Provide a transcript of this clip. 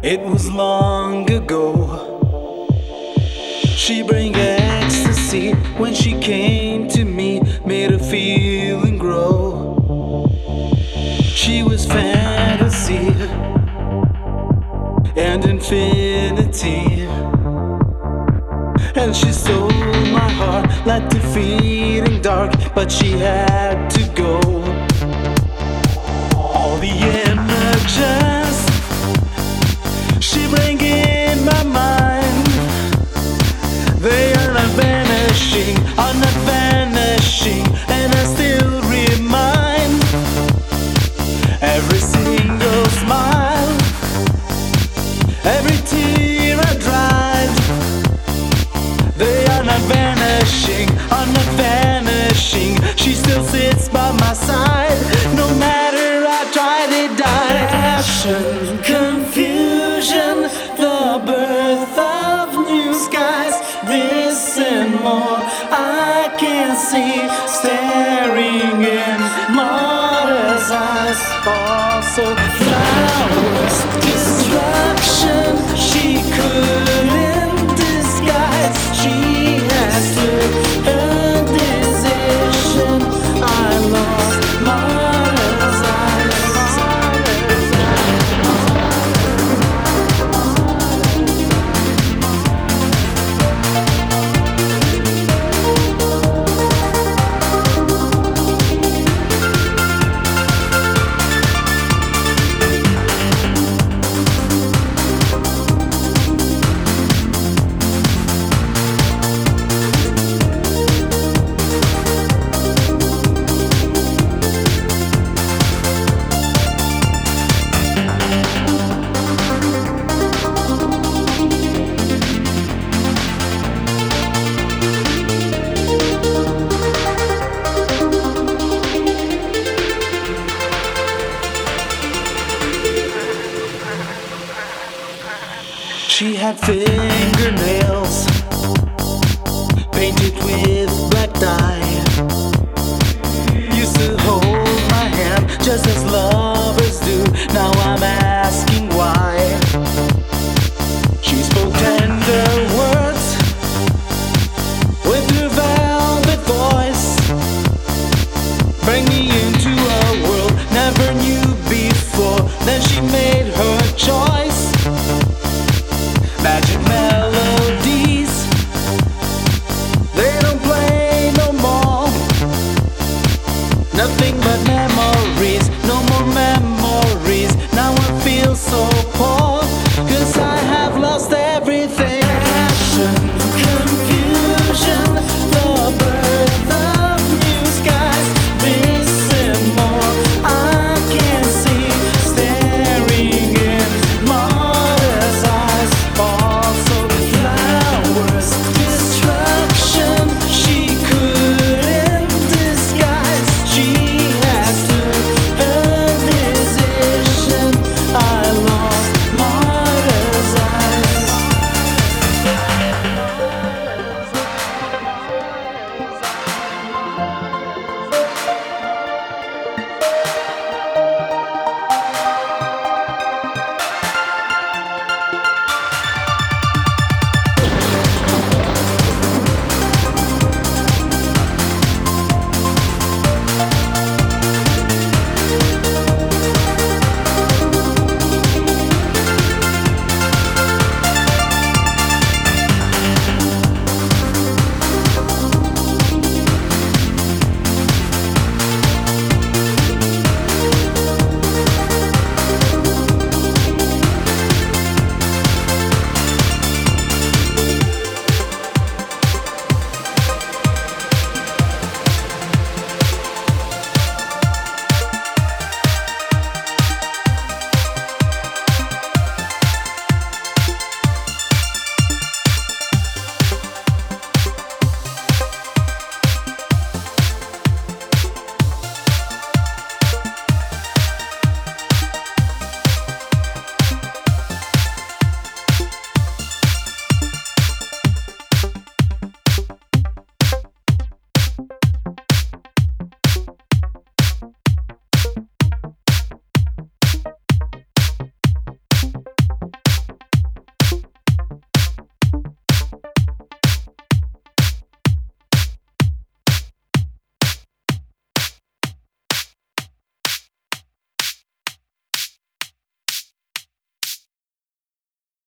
It was long ago. She bring ecstasy when she came to me, made a feeling grow. She was fantasy and infinity, and she stole my heart like defeating dark, but she had to go. All the images she bring in my mind, they are not vanishing, and I still remind every single smile, every tear I dried. They are not vanishing, she still sits by my side. No matter I tried, it died. Passion, confusion, the birth of new skies. This and more I can see, staring in martyrs' eyes. Also flowers, destruction she couldn't disguise. She has to her decision. I lost martyrs' eyes. She had fingernails painted with black dye. Used to hold my hand just as lovers do. Now I'm asking why. She spoke tender words with her velvet voice, bring me into a world never knew before. Then she made